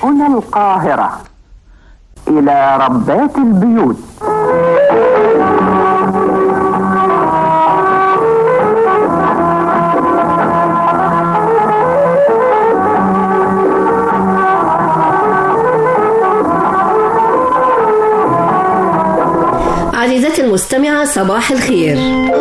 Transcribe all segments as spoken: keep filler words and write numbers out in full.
هنا القاهرة، إلى ربات البيوت. عزيزتي المستمعة، صباح الخير.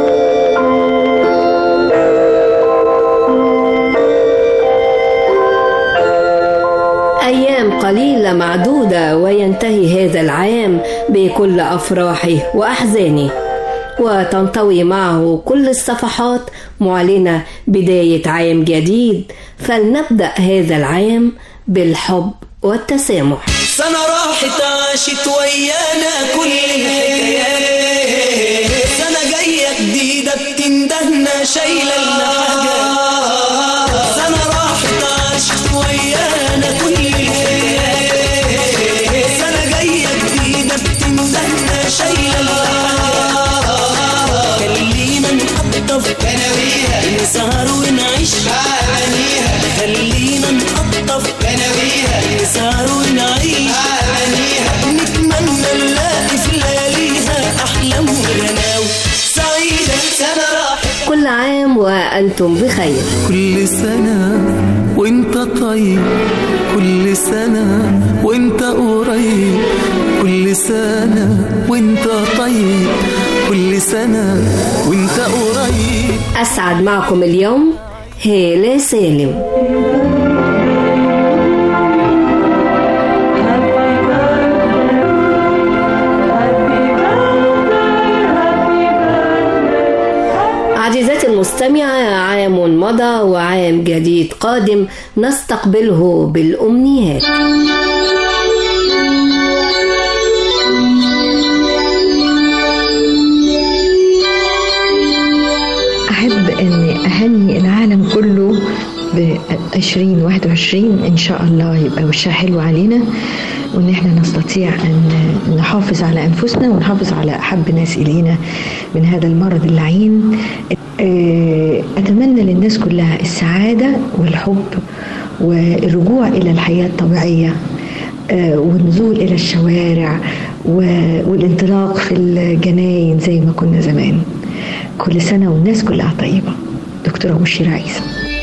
أيام قليلة معدودة وينتهي هذا العام بكل أفراحه وأحزانه، وتنطوي معه كل الصفحات معلنة بداية عام جديد. فلنبدأ هذا العام بالحب والتسامح. سنة راحت عاشت ويانا كل الحكايات، سنة جاية جديدة بتندهنا شايلة الحاجات. سنة راحت عاشت ويانا كل الحكايات، سنة جاية جديدة بتندهنا شايلة الحاجات. خلينا نقطف كناويها، نسهر ونعيش معانيها. خلينا نقطف كناويها، نسهر ونعيش معانيها. نتمنى نلاقي في لياليها أحلام وغناوي سعيدة. سنة راحت. كل عام وأنتم بخير. كل سنة وانت طيب، كل سنة وانت قريب، كل سنة وانت طيب، كل سنة وانت قريب. أسعد معكم اليوم هالة سالم. عزيزتي المستمعة، عام مضى وعام جديد قادم نستقبله بالأمنيات. أحب أن أهني العالم كله بعشرين واحد وعشرين إن شاء الله يبقى وشها حلو علينا، وإن إحنا نستطيع أن نحافظ على أنفسنا ونحافظ على أحب ناس إلينا من هذا المرض اللعين. أتمنى للناس كلها السعادة والحب والرجوع إلى الحياة الطبيعية، والنزول إلى الشوارع والانطلاق في الجناين زي ما كنا زمان. كل سنة والناس كلها طيبة. دكتورة مشيرة عيسى.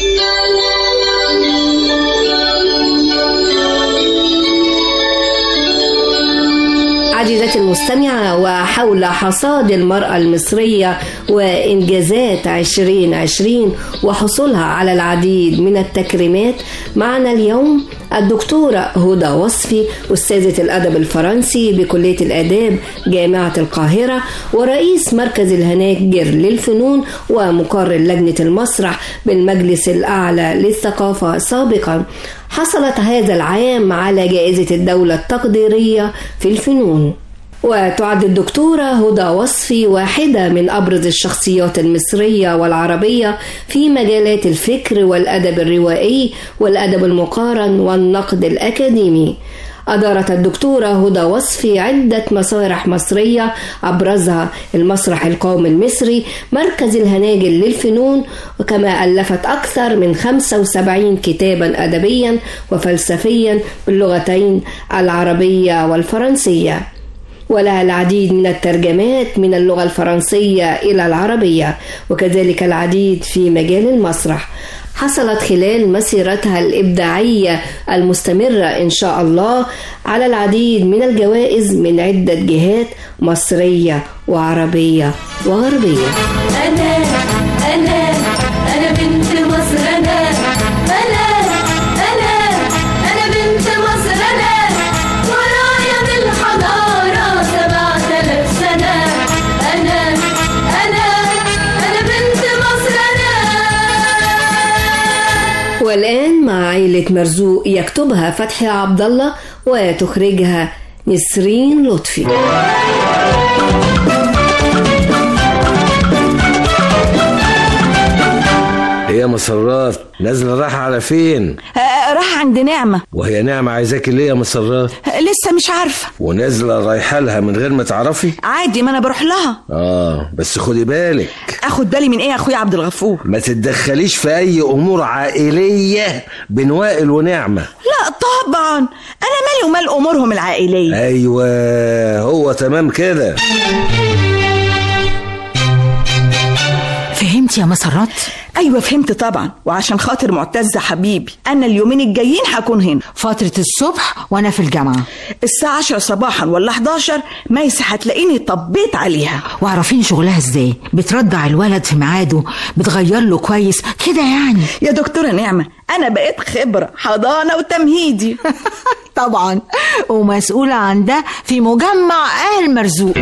عزيزتي المستمعة، وحول حصاد المرأة المصرية وإنجازات عشرين عشرين وحصولها على العديد من التكريمات، معنا اليوم الدكتورة هدى وصفي، أستاذة الأدب الفرنسي بكلية الآداب جامعة القاهرة، ورئيس مركز الهناجر للفنون ومقرر لجنة المسرح بالمجلس الأعلى للثقافة سابقا. حصلت هذا العام على جائزة الدولة التقديرية في الفنون. وتعد الدكتورة هدى وصفي واحدة من أبرز الشخصيات المصرية والعربية في مجالات الفكر والأدب الروائي والأدب المقارن والنقد الأكاديمي. أدارت الدكتورة هدى وصفي عدة مسارح مصرية، أبرزها المسرح القومي المصري، مركز الهناجر للفنون، وكما ألفت أكثر من خمسة وسبعين كتابا أدبيا وفلسفيا باللغتين العربية والفرنسية، ولها العديد من الترجمات من اللغة الفرنسية إلى العربية، وكذلك العديد في مجال المسرح. حصلت خلال مسيرتها الإبداعية المستمرة إن شاء الله على العديد من الجوائز من عدة جهات مصرية وعربية وغربية. أنا أنا أنا بنت مصر. أنا أنا أنا أنا بنت مصر. أنا ورايا بالحضارة سبعة آلاف سنة. أنا أنا أنا بنت مصر. أنا. والآن مع عائلة مرزوق، يكتبها فتحي عبد الله وتخرجها نسرين لطفي. يا مسرات، نازله رايحه على فين؟ آه راح عند نعمه. وهي نعمه عايزاكي ليه يا مسرات؟ آه لسه مش عارفه. ونازله رايحه لها من غير ما تعرفي؟ عادي، ما انا بروح لها. اه بس خدي بالك. اخد بالي من ايه يا اخويا عبد الغفور؟ ما تتدخليش في اي امور عائليه بين وائل ونعمه. لا طبعا، انا مالي ومال امورهم العائليه. ايوه هو تمام كده. فهمت يا مسرات؟ ايوه فهمت طبعا، وعشان خاطر معتز حبيبي انا اليومين الجايين هكون هنا فترة الصبح وانا في الجامعة الساعة عشرة صباحا ولا حداشر. ميسة هتلاقيني طبيت عليها. وعرفين شغلها ازاي؟ بترضع الولد في ميعاده، بتغير له كويس كده يعني؟ يا دكتورة نعمة انا بقيت خبرة حضانة وتمهيدي. طبعا، ومسؤولة عن ده في مجمع آل مرزوق.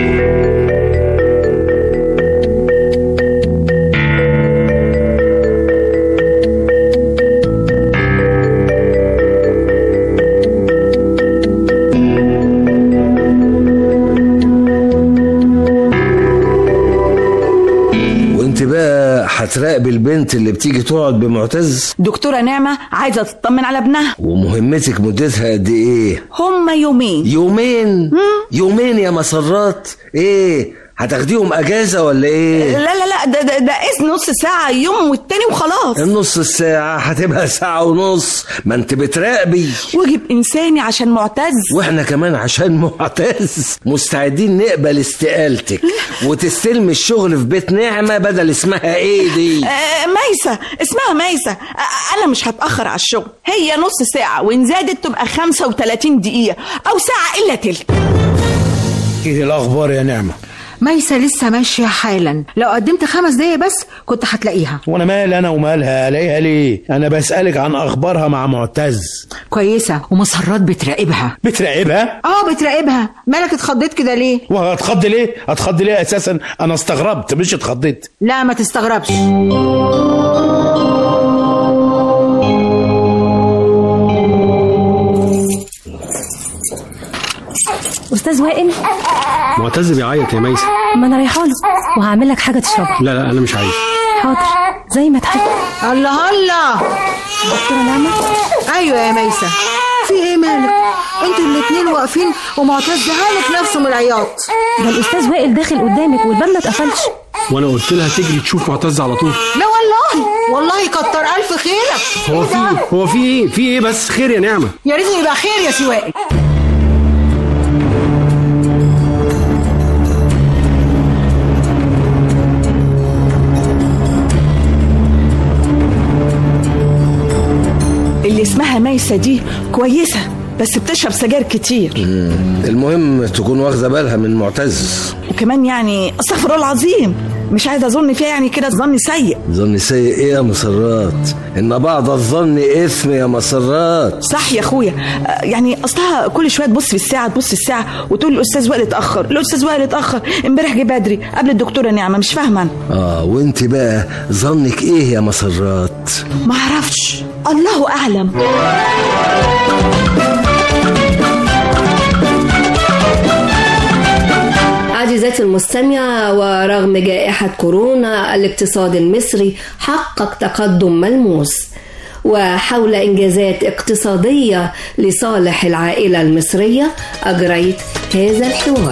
هتراقبي البنت اللي بتيجي تقعد بمعتز؟ دكتورة نعمة عايزة تطمن على ابنها. ومهمتك مدتها قد ايه؟ هما يومين. يومين؟ يومين يا مسرات؟ ايه هتاخديهم اجازة ولا ايه؟ لا لا لا ده ده, ده اذن نص ساعة يوم والتاني وخلاص. النص الساعة هتبقى ساعة ونص، ما انت بتراقبي. واجب انساني عشان معتز، واحنا كمان عشان معتز مستعدين نقبل استقالتك وتستلمي الشغل في بيت نعمة بدل اسمها ايه دي؟ آه ميسة، اسمها ميسة. آه انا مش هتأخر على الشغل، هي نص ساعة وان زادت تبقى خمسة وتلاتين دقيقة او ساعة الا تلت. ايه الاخبار يا نعمة؟ ميسة لسه ماشية حالا، لو قدمت خمس دقايق بس كنت هتلاقيها. وانا مال انا ومالها؟ الاقيها ليه؟ انا بسألك عن اخبارها مع معتز. كويسة، ومسرات بتراقبها. بتراقبها؟ اه بتراقبها. مالك اتخضيت كده ليه؟ وهتخض ليه؟ اتخض ليه اساسا؟ انا استغربت مش اتخضيت. لا ما تستغربش. استاذ وائل، معتز بيعيط يا ميسة. ما انا رايحه له وهعمل لك حاجه تشربها. لا لا انا مش عايز. حاضر زي ما تحب. الله الله. دكتوره نعمة. ايوه يا ميسة، في ايه مالك؟ انتوا الاتنين واقفين ومعتز هالك نفسه من العياط. ده الاستاذ وائل داخل قدامك والباب ما اتقفلش. وانا قلت لها تجري تشوف معتز على طول. لا والله والله كتر الف خيرك. هو في هو في ايه في ايه بس خير يا نعمة؟ يا ريت يبقى خير يا سوائل. اللي اسمها ميسة دي كويسة بس بتشرب سجاير كتير. المهم تكون واخدة بالها من معتز. وكمان يعني استغفر الله العظيم مش عايزة اظن فيها يعني كده ظن سيء. ظن سيء ايه يا مسرات؟ ان بعض الظن اثم يا مسرات. صح يا اخويا، يعني اصلها كل شويه تبص في الساعه تبص في الساعه وتقول الاستاذ وائل اتاخر، الاستاذ وائل اتاخر، امبارح جه بدري قبل الدكتوره نعمه. مش فاهمه انا. اه وانت بقى ظنك ايه يا مسرات؟ ما اعرفش، الله اعلم. عزيزاتي المستمعة، ورغم جائحة كورونا الاقتصاد المصري حقق تقدم ملموس، وحول إنجازات اقتصادية لصالح العائلة المصرية أجريت هذا الحوار.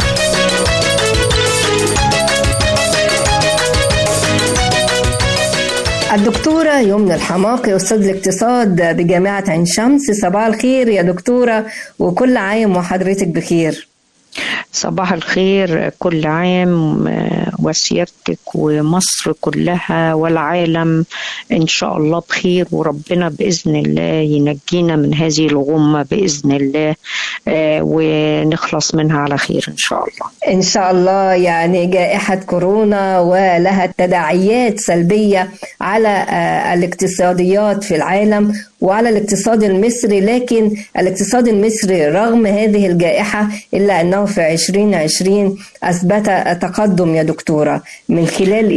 الدكتورة يمنى الحماقي أستاذ الاقتصاد بجامعة عين شمس. صباح الخير يا دكتورة، وكل عام وحضرتك بخير. صباح الخير، كل عام وسيادتك ومصر كلها والعالم إن شاء الله بخير، وربنا بإذن الله ينجينا من هذه الغمة بإذن الله ونخلص منها على خير إن شاء الله. إن شاء الله. يعني جائحة كورونا ولها تداعيات سلبية على الاقتصاديات في العالم وعلى الاقتصاد المصري، لكن الاقتصاد المصري رغم هذه الجائحة إلا أنه في عشرين عشرين أثبت تقدم يا دكتورة. من خلال إيه؟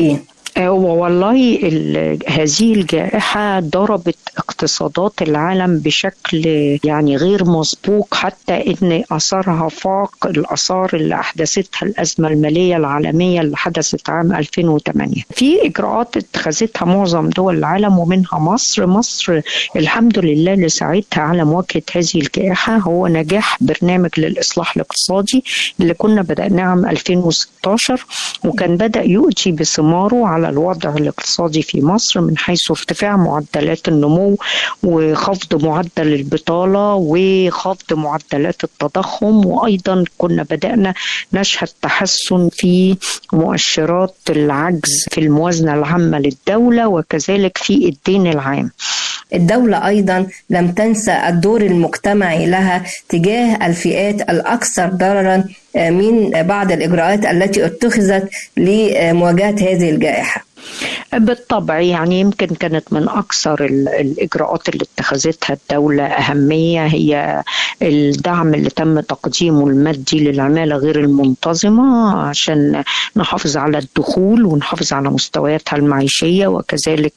والله هذه الجائحة ضربت اقتصادات العالم بشكل يعني غير مسبوق، حتى ان اثارها فاق الاثار اللي احدثتها الازمة المالية العالمية اللي حدثت عام ألفين وثمانية. في اجراءات اتخذتها معظم دول العالم ومنها مصر. مصر الحمد لله اللي ساعدتها على مواجهة هذه الجائحة هو نجاح برنامج للإصلاح الاقتصادي اللي كنا بدأناه عام ألفين وستة عشر، وكان بدأ يؤتي بثماره على الوضع الاقتصادي في مصر من حيث ارتفاع معدلات النمو وخفض معدل البطالة وخفض معدلات التضخم، وأيضا كنا بدأنا نشهد تحسن في مؤشرات العجز في الموازنة العامة للدولة وكذلك في الدين العام. الدولة أيضا لم تنسى الدور المجتمعي لها تجاه الفئات الأكثر ضررا من بعض الإجراءات التي اتخذت لمواجهة هذه الجائحة. بالطبع يعني يمكن كانت من أكثر الإجراءات اللي اتخذتها الدولة أهمية هي الدعم اللي تم تقديمه المادي للعمالة غير المنتظمة عشان نحافظ على الدخول ونحافظ على مستوياتها المعيشية، وكذلك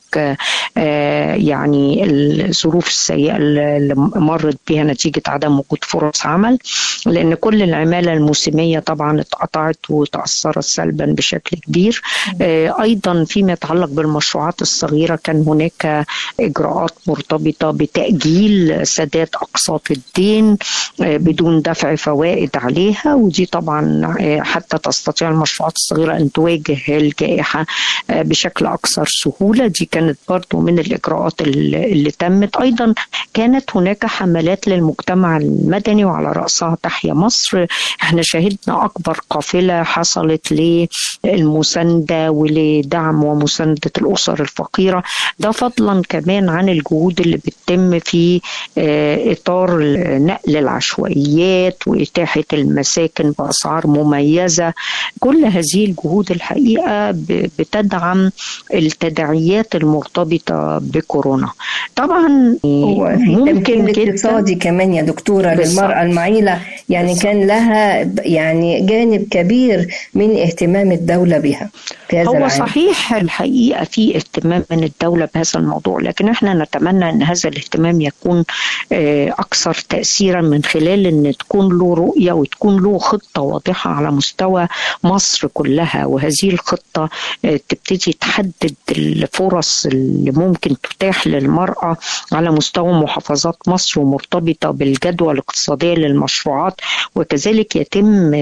يعني الظروف السيئة اللي مرت بها نتيجة عدم وجود فرص عمل، لأن كل العمالة الموسمية طبعا اتقطعت وتأثرت سلبا بشكل كبير. أيضا فيما يتعلق بالمشروعات الصغيرة كان هناك إجراءات مرتبطة بتأجيل سداد أقساط الدين بدون دفع فوائد عليها، ودي طبعا حتى تستطيع المشروعات الصغيرة أن تواجه الجائحة بشكل أكثر سهولة. دي كانت برضو من الإجراءات اللي تمت. أيضا كانت هناك حملات للمجتمع المدني وعلى رأسها تحيا مصر. احنا شهدنا أكبر قافلة حصلت للمساندة ولدعم ومساندة الأسر الفقيرة، ده فضلا كمان عن الجهود اللي بتتم في إطار نقل العشوائيات وإتاحة المساكن بأسعار مميزة. كل هذه الجهود الحقيقة بتدعم التداعيات المرتبطة بكورونا. طبعا ممكن الاقتصادي كمان يا دكتورة للمرأة المعيلة يعني بالصبت. كان لها يعني جانب كبير من اهتمام الدولة بها في هذا هو العام. صحيح الحقيقة في اهتمام من الدولة بهذا الموضوع، لكن احنا نتمنى ان هذا الاهتمام يكون اكثر تأثيرا من خلال ان تكون له رؤية وتكون له خطة واضحة على مستوى مصر كلها، وهذه الخطة تبتدي تحدد الفرص اللي ممكن تتاح للمرأة على مستوى محافظات مصر ومرتبطة بالجدوى الاقتصادية للمشروعات، وكذلك يتم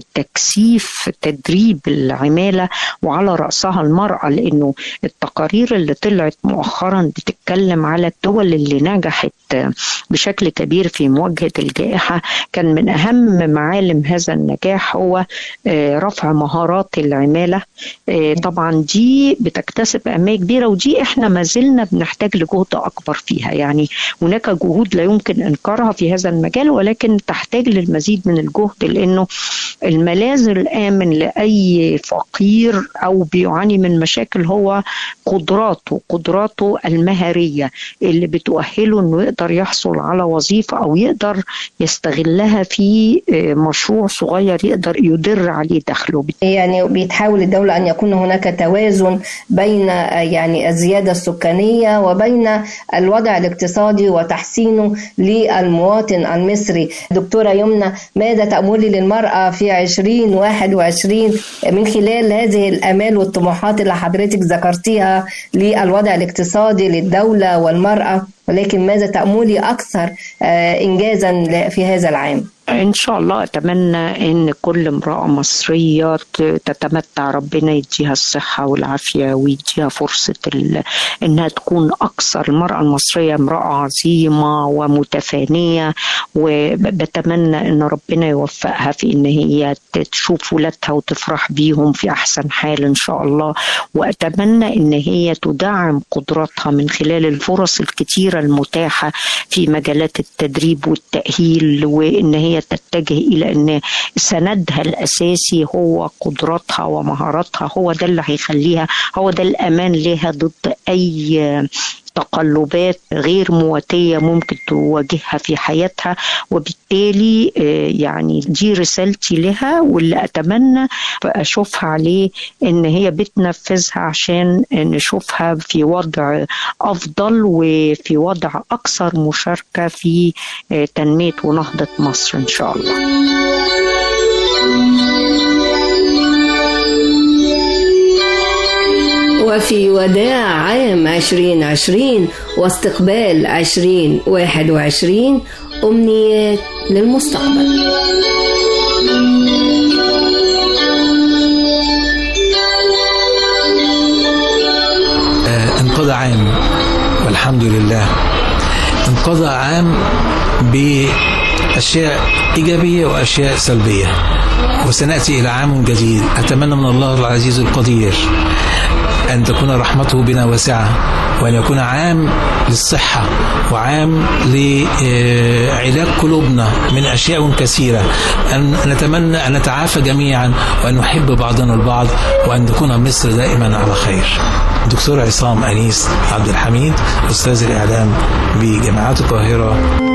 تكثيف تدريب العمالة وعلى رأسها المرأة، لأنه التقارير اللي طلعت مؤخرا بتتكلم على الدول اللي نجحت بشكل كبير في مواجهة الجائحة. كان من أهم معالم هذا النجاح هو رفع مهارات العمالة. طبعا دي بتكتسب أهمية كبيرة، ودي احنا ما زلنا بنحتاج لجهد أكبر فيها. يعني هناك جهود لا يمكن إنكارها في هذا المجال، ولكن تحتاج للمزيد من الجهد، لأنه الملاذ الآمن لأي فقير أو بيعاني من مشاكل هو قدراته قدراته المهارية اللي بتؤهله أنه يقدر يحصل على وظيفة أو يقدر يستغلها في مشروع صغير يقدر يدر عليه دخله. يعني بيتحاول الدولة أن يكون هناك توازن بين يعني الزيادة السكانية وبين الوضع الاقتصادي وتحسينه للمواطن المصري. دكتورة يمنى، ماذا تأملي للمرأة في عشرين واحد وعشرين من خلال هذه الآمال والطموحات اللي حضرتك ذكرتيها للوضع الاقتصادي للدولة والمرأة، ولكن ماذا تأملي أكثر إنجازا في هذا العام؟ إن شاء الله أتمنى إن كل امرأة مصرية تتمتع ربنا يديها الصحة والعافية ويديها فرصة إنها تكون أكثر. المرأة المصرية امرأة عظيمة ومتفانية، وبتمنى إن ربنا يوفقها في إن هي تشوف ولادها وتفرح بيهم في أحسن حال إن شاء الله. وأتمنى إن هي تدعم قدراتها من خلال الفرص الكتيرة المتاحة في مجالات التدريب والتأهيل، وإن هي تتجه إلى أن سندها الأساسي هو قدراتها ومهاراتها. هو ده اللي هيخليها، هو ده الأمان لها ضد أي تقلبات غير مواتية ممكن تواجهها في حياتها. وبالتالي يعني دي رسالتي لها، واللي أتمنى أشوفها عليه إن هي بتنفذها عشان نشوفها في وضع أفضل وفي وضع أكثر مشاركة في تنمية ونهضة مصر إن شاء الله. وفي وداع عام عشرين عشرين واستقبال عشرين واحد وعشرين أمنيات للمستقبل. آه انقضى عام والحمد لله، انقضى عام بأشياء إيجابية وأشياء سلبية، وسنأتي إلى عام جديد. أتمنى من الله العزيز القدير أن تكون رحمته بنا واسعة، وأن يكون عام للصحة وعام لعلاج قلوبنا من أشياء كثيرة. أن نتمنى أن نتعافى جميعا وأن نحب بعضنا البعض، وأن تكون مصر دائما على خير. دكتور عصام أنيس عبد الحميد، أستاذ الإعلام بجامعة القاهرة.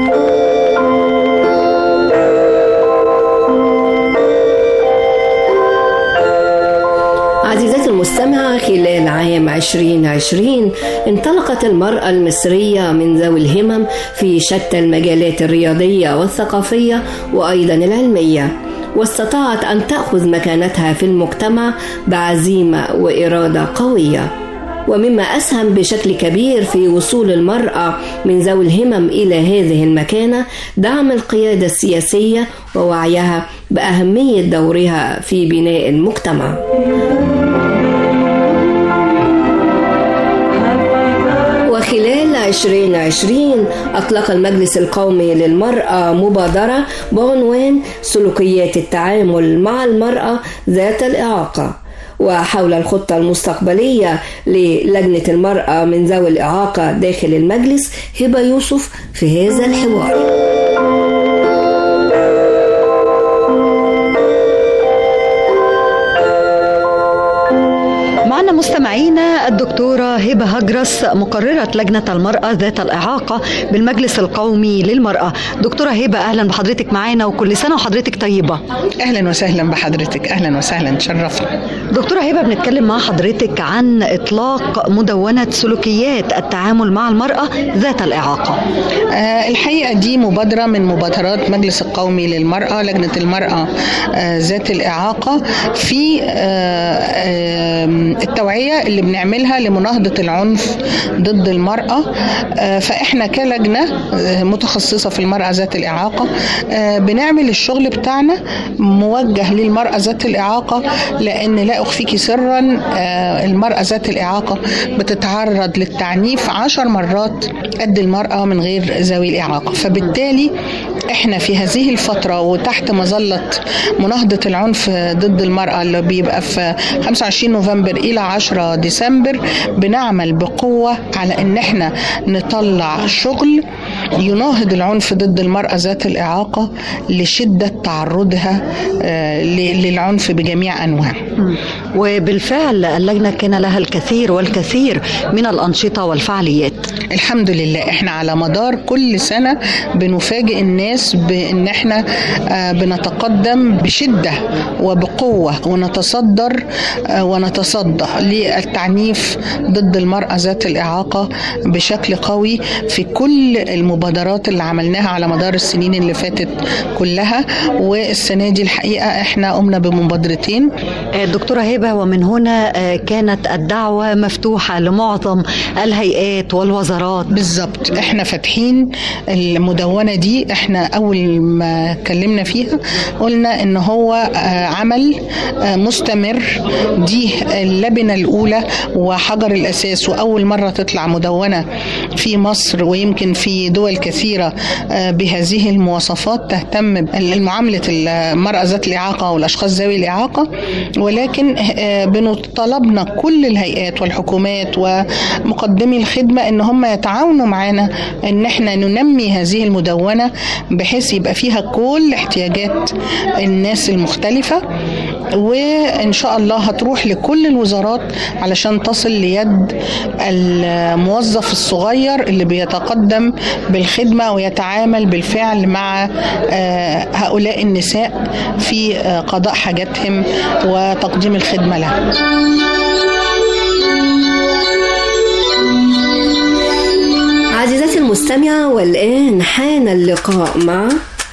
عزيزتي المستمعة، خلال عام عشرين عشرين انطلقت المرأة المصرية من ذوي الهمم في شتى المجالات الرياضية والثقافية وأيضا العلمية، واستطاعت أن تأخذ مكانتها في المجتمع بعزيمة وإرادة قوية. ومما أسهم بشكل كبير في وصول المرأة من ذوي الهمم إلى هذه المكانة دعم القيادة السياسية ووعيها بأهمية دورها في بناء المجتمع. وخلال عشرين عشرين أطلق المجلس القومي للمرأة مبادرة بعنوان سلوكيات التعامل مع المرأة ذات الإعاقة. وحول الخطة المستقبلية للجنة المرأة من ذوي الإعاقة داخل المجلس، هبة يوسف في هذا الحوار. معنا مستمعينا الدكتورة هبة هجرس، مقررة لجنة المرأة ذات الإعاقة بالمجلس القومي للمرأة. دكتورة هبة، أهلا بحضرتك معانا وكل سنة وحضرتك طيبة. أهلا وسهلا بحضرتك، أهلا وسهلا، تشرفنا. دكتورة هبة، بنتكلم مع حضرتك عن إطلاق مدونة سلوكيات التعامل مع المرأة ذات الإعاقة. آه الحقيقة دي مبادرة من مبادرات مجلس القومي للمرأة، لجنة المرأة آه ذات الإعاقة، في آه آه التوعية اللي بنعملها لمناهضة العنف ضد المرأة. فإحنا كلجنة متخصصة في المرأة ذات الإعاقة بنعمل الشغل بتاعنا موجه للمرأة ذات الإعاقة، لأن لا أخفيكي سرا المرأة ذات الإعاقة بتتعرض للتعنيف عشر مرات قد المرأة من غير ذوي الإعاقة. فبالتالي احنا في هذه الفترة وتحت مظلة مناهضة العنف ضد المرأة اللي بيبقى في خمسة وعشرين نوفمبر إلى عشرة ديسمبر بنعمل بقوة على ان احنا نطلع شغل يناهض العنف ضد المرأة ذات الإعاقة لشدة تعرضها للعنف بجميع أنواعه. وبالفعل اللجنة كان لها الكثير والكثير من الأنشطة والفعاليات. الحمد لله، احنا على مدار كل سنة بنفاجئ الناس بان احنا بنتقدم بشدة وبقوة ونتصدر ونتصدى للتعنيف ضد المرأة ذات الإعاقة بشكل قوي في كل المبادرات اللي عملناها على مدار السنين اللي فاتت كلها. والسنة دي الحقيقة احنا قمنا بمبادرتين. دكتورة هبة، ومن هنا كانت الدعوة مفتوحة لمعظم الهيئات والوزارات. بالضبط، احنا فاتحين المدونة دي. احنا اول ما اتكلمنا فيها قلنا ان هو عمل مستمر، دي اللبنة الاولى وحجر الاساس، واول مرة تطلع مدونة في مصر ويمكن في دول دول كثيرة بهذه المواصفات تهتم بمعاملة المرأة ذات الإعاقة والأشخاص ذوي الإعاقة، ولكن بنطلبنا كل الهيئات والحكومات ومقدمي الخدمة إن هم يتعاونوا معنا إن احنا ننمي هذه المدونة بحيث يبقى فيها كل احتياجات الناس المختلفة، وإن شاء الله هتروح لكل الوزارات علشان تصل ليد الموظف الصغير اللي بيتقدم بالخدمة ويتعامل بالفعل مع هؤلاء النساء في قضاء حاجاتهم وتقديم الخدمة لهم. عزيزتي المستمعة، والآن حان اللقاء مع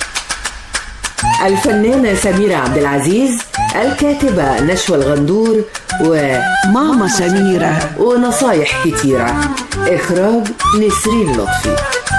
الفنانة سميرة عبد العزيز، الكاتبة نشوى الغندور، وماما سميرة ونصايح كتيرة. إخراج نسرين لطفي.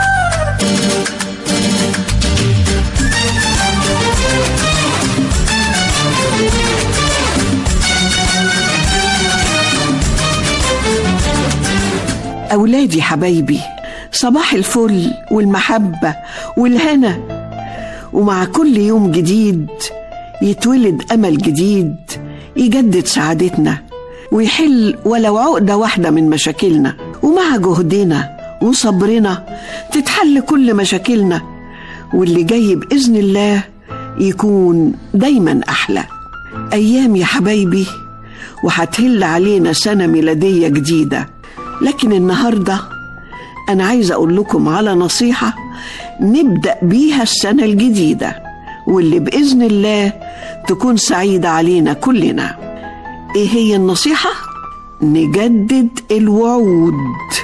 أولادي حبايبي، صباح الفل والمحبة والهنا، ومع كل يوم جديد يتولد أمل جديد يجدد سعادتنا ويحل ولو عقدة واحدة من مشاكلنا، ومع جهدنا وصبرنا تتحل كل مشاكلنا، واللي جاي بإذن الله يكون دايما أحلى. أيام يا حبايبي وهتهل علينا سنة ميلادية جديدة، لكن النهاردة أنا عايزة أقول لكم على نصيحة نبدأ بيها السنة الجديدة، واللي بإذن الله تكون سعيدة علينا كلنا. إيه هي النصيحة؟ نجدد الوعود.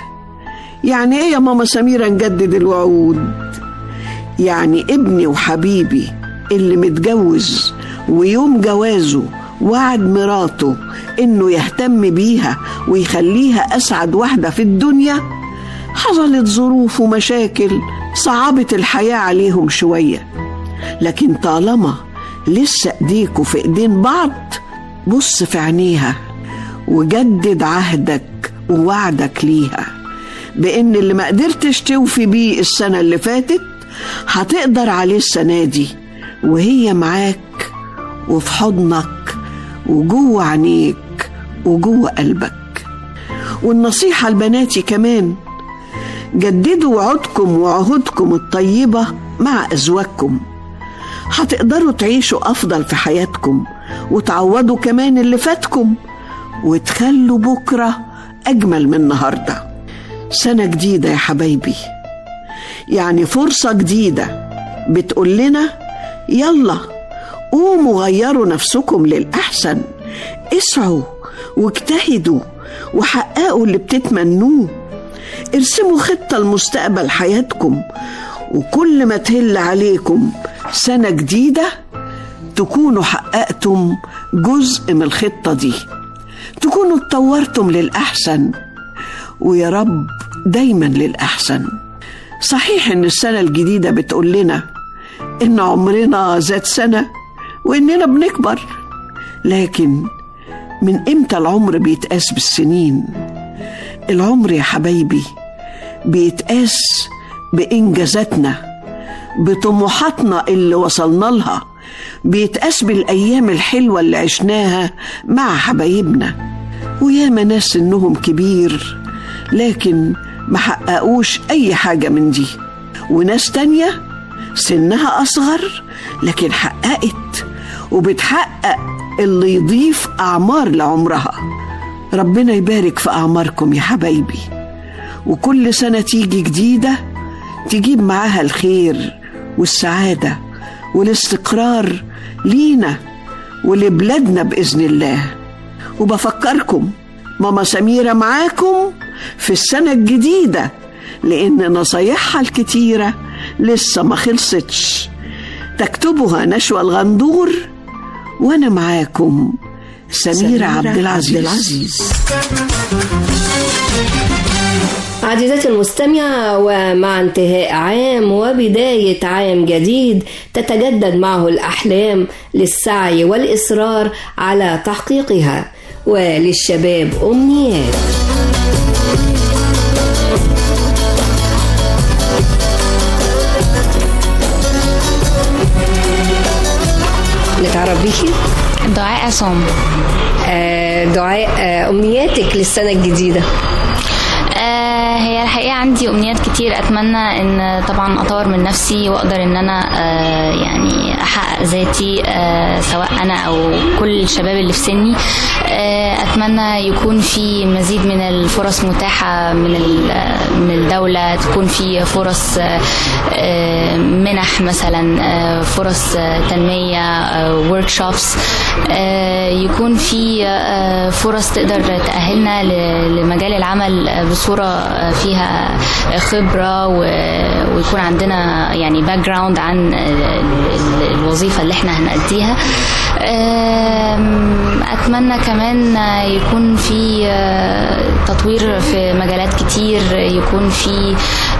يعني إيه يا ماما سميرة نجدد الوعود؟ يعني ابني وحبيبي اللي متجوز ويوم جوازه وعد مراته إنه يهتم بيها ويخليها أسعد واحدة في الدنيا، حصلت ظروف ومشاكل صعبت الحياة عليهم شوية، لكن طالما لسه ايديكوا في ايدين بعض بص في عينيها وجدد عهدك ووعدك ليها بان اللي ما قدرتش توفي بيه السنة اللي فاتت هتقدر عليه السنة دي، وهي معاك وفي حضنك وجوه عينيك وجوه قلبك. والنصيحة لبناتي كمان، جددوا وعودكم وعهودكم الطيبة مع أزواجكم، هتقدروا تعيشوا أفضل في حياتكم وتعوضوا كمان اللي فاتكم وتخلوا بكرة أجمل من النهاردة. سنة جديدة يا حبايبي، يعني فرصة جديدة بتقول لنا يلا قوموا غيروا نفسكم للأحسن، اسعوا واجتهدوا وحققوا اللي بتتمنوه، ارسموا خطة لمستقبل حياتكم، وكل ما تهل عليكم سنة جديدة تكونوا حققتم جزء من الخطة دي، تكونوا اتطورتم للأحسن، ويا رب دايما للأحسن. صحيح ان السنة الجديدة بتقول لنا ان عمرنا زاد سنة واننا بنكبر، لكن من امتى العمر بيتقاس بالسنين؟ العمر يا حبايبي بيتقاس بإنجازاتنا، بطموحاتنا اللي وصلنا لها، بيتقاس بالأيام الحلوة اللي عشناها مع حبايبنا. وياما ناس سنهم كبير لكن ما حققوش أي حاجة من دي، وناس تانية سنها أصغر لكن حققت وبتحقق اللي يضيف أعمار لعمرها. ربنا يبارك في أعماركم يا حبايبي، وكل سنة تيجي جديدة تجيب معاها الخير والسعادة والاستقرار لينا ولبلادنا بإذن الله. وبفكركم ماما سميرة معاكم في السنة الجديدة، لأن نصايحها الكتيرة لسه ما خلصتش. تكتبها نشوى الغندور، وأنا معاكم سميرة عبد العزيز. عزيزتي المستمعة، ومع انتهاء عام وبداية عام جديد تتجدد معه الأحلام للسعي والإصرار على تحقيقها، وللشباب أمنيات. نتعرف بيكي؟ دعاء عصام. آه دعاء، آه أمنياتك للسنة الجديدة؟ آه هي الحقيقة عندي أمنيات كتير. أتمنى أن طبعا أطور من نفسي وأقدر أن أنا آه يعني أحقق ذاتي، آه سواء أنا أو كل الشباب اللي في سني. آه أتمنى يكون في مزيد من الفرص متاحة من من الدولة، تكون في فرص آه منح مثلا، آه فرص تنمية، آه workshops، آه يكون في آه فرص تقدر تأهلنا لمجال العمل بصورة فيها خبرة، ويكون عندنا يعني باك جراوند عن الوظيفة اللي احنا هنأديها. أتمنى كمان يكون في تطوير في مجالات كتير، يكون في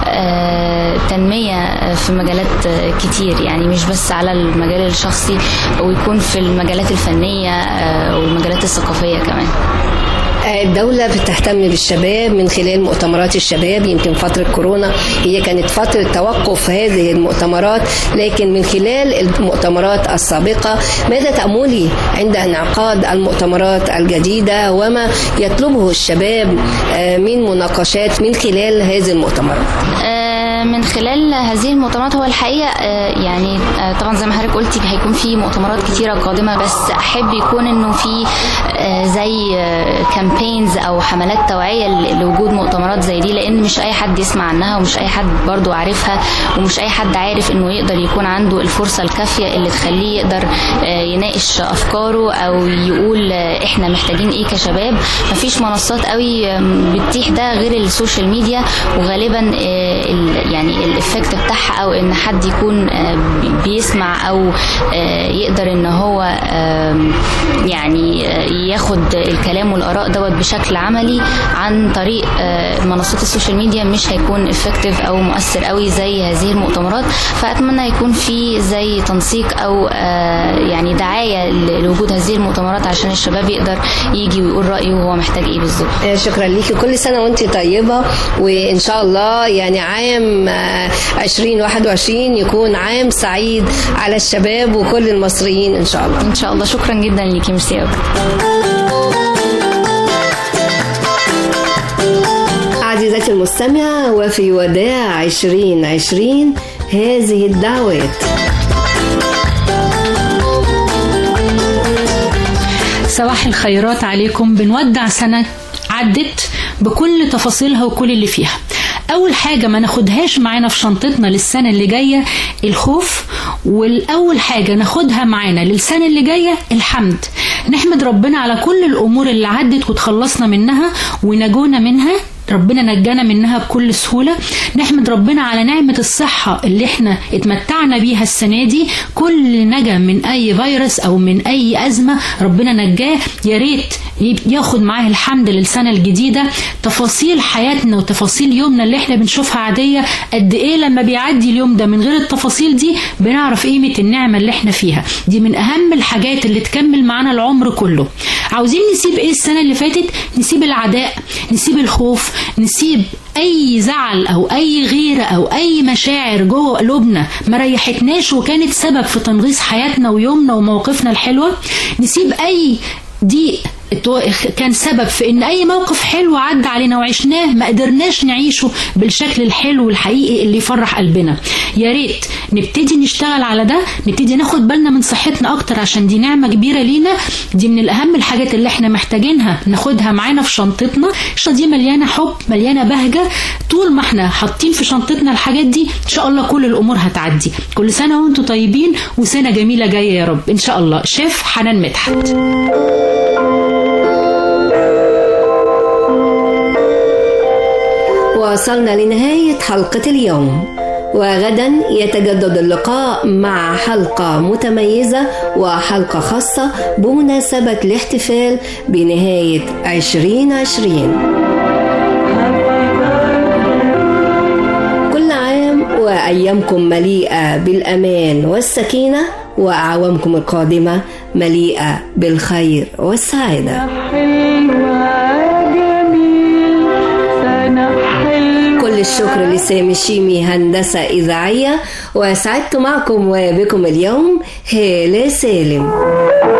تنمية في مجالات كتير، يعني مش بس على المجال الشخصي، ويكون في المجالات الفنية والمجالات الثقافية كمان. الدولة بتهتم بالشباب من خلال مؤتمرات الشباب. يمكن فترة كورونا هي كانت فترة توقف هذه المؤتمرات، لكن من خلال المؤتمرات السابقة ماذا تأملي عند انعقاد المؤتمرات الجديدة، وما يطلبه الشباب من مناقشات من خلال هذه المؤتمرات؟ من خلال هذه المؤتمرات هو الحقيقة يعني طبعا زي ما حضرتك قلتي هيكون في مؤتمرات كتيرة قادمة، بس أحب يكون إنه في زي كامبينز أو حملات توعية لوجود مؤتمرات زي دي، لأن مش أي حد يسمع عنها، ومش أي حد برضو عارفها، ومش أي حد عارف إنه يقدر يكون عنده الفرصة الكافية اللي تخليه يقدر يناقش أفكاره أو يقول إحنا محتاجين إيه كشباب. مفيش منصات قوي بتتيح ده غير السوشيال ميديا، وغالبا يعني الإفكت بتاعها أو إن حد يكون بيسمع أو يقدر إن هو يعني ياخد الكلام والآراء دوت بشكل عملي عن طريق منصات السوشيال ميديا مش هيكون إفكتيف أو مؤثر قوي زي هذه المؤتمرات. فأتمنى يكون في زي تنسيق أو يعني دعاية لوجود هذه المؤتمرات عشان الشباب يقدر يجي ويقول رأيه وهو محتاج إيه بالظبط. شكرا ليكي، كل سنة وانت طيبة، وإن شاء الله يعني عام عشرين واحد وعشرين يكون عام سعيد على الشباب وكل المصريين إن شاء الله. إن شاء الله. شكرا جدا ليكي، ميرسي قوي. عزيزتي المستمعة، وفي وداع عشرين عشرين هذه الدعوات. صباح الخيرات عليكم. بنودع سنة عدت بكل تفاصيلها وكل اللي فيها. أول حاجة ما ناخدهاش معانا في شنطتنا للسنة اللي جاية الخوف، والأول حاجة ناخدها معانا للسنة اللي جاية الحمد. نحمد ربنا على كل الأمور اللي عدت وتخلصنا منها ونجونا منها، ربنا نجانا منها بكل سهولة. نحمد ربنا على نعمة الصحة اللي احنا اتمتعنا بيها السنة دي. كل نجا من اي فيروس او من اي ازمة ربنا نجاه، يا ريت ياخد معاه الحمد للسنة الجديدة. تفاصيل حياتنا وتفاصيل يومنا اللي احنا بنشوفها عادية، قد ايه لما بيعدي اليوم ده من غير التفاصيل دي بنعرف قيمة النعمة اللي احنا فيها. دي من اهم الحاجات اللي تكمل معانا العمر كله. عاوزين نسيب ايه السنة اللي فاتت؟ نسيب العداء، نسيب الخوف، نسيب اي زعل او اي غيرة او اي مشاعر جوه قلوبنا ما ريحتناش وكانت سبب في تنغيص حياتنا ويومنا ومواقفنا الحلوة. نسيب اي ضيق كان سبب في ان اي موقف حلو عدى علينا وعشناه ما قدرناش نعيشه بالشكل الحلو الحقيقي اللي يفرح قلبنا. يا ريت نبتدي نشتغل على ده، نبتدي ناخد بالنا من صحتنا اكتر عشان دي نعمة كبيرة لينا. دي من الاهم الحاجات اللي احنا محتاجينها ناخدها معانا في شنطتنا. الشنطة دي مليانة حب، مليانة بهجة. طول ما احنا حاطين في شنطتنا الحاجات دي ان شاء الله كل الامور هتعدي. كل سنة وانتم طيبين وسنة جميلة جاية يا رب ان شاء الله. شيف حنان مدحت. وصلنا لنهاية حلقة اليوم، وغدا يتجدد اللقاء مع حلقة متميزة وحلقة خاصة بمناسبة الاحتفال بنهاية عشرين عشرين. كل عام وأيامكم مليئة بالأمان والسكينة، وأعوامكم القادمة مليئة بالخير والسعادة. كل كل الشكر لسامي شيمي هندسة إذاعية، وسعدت معكم وبكم اليوم هالة سالم.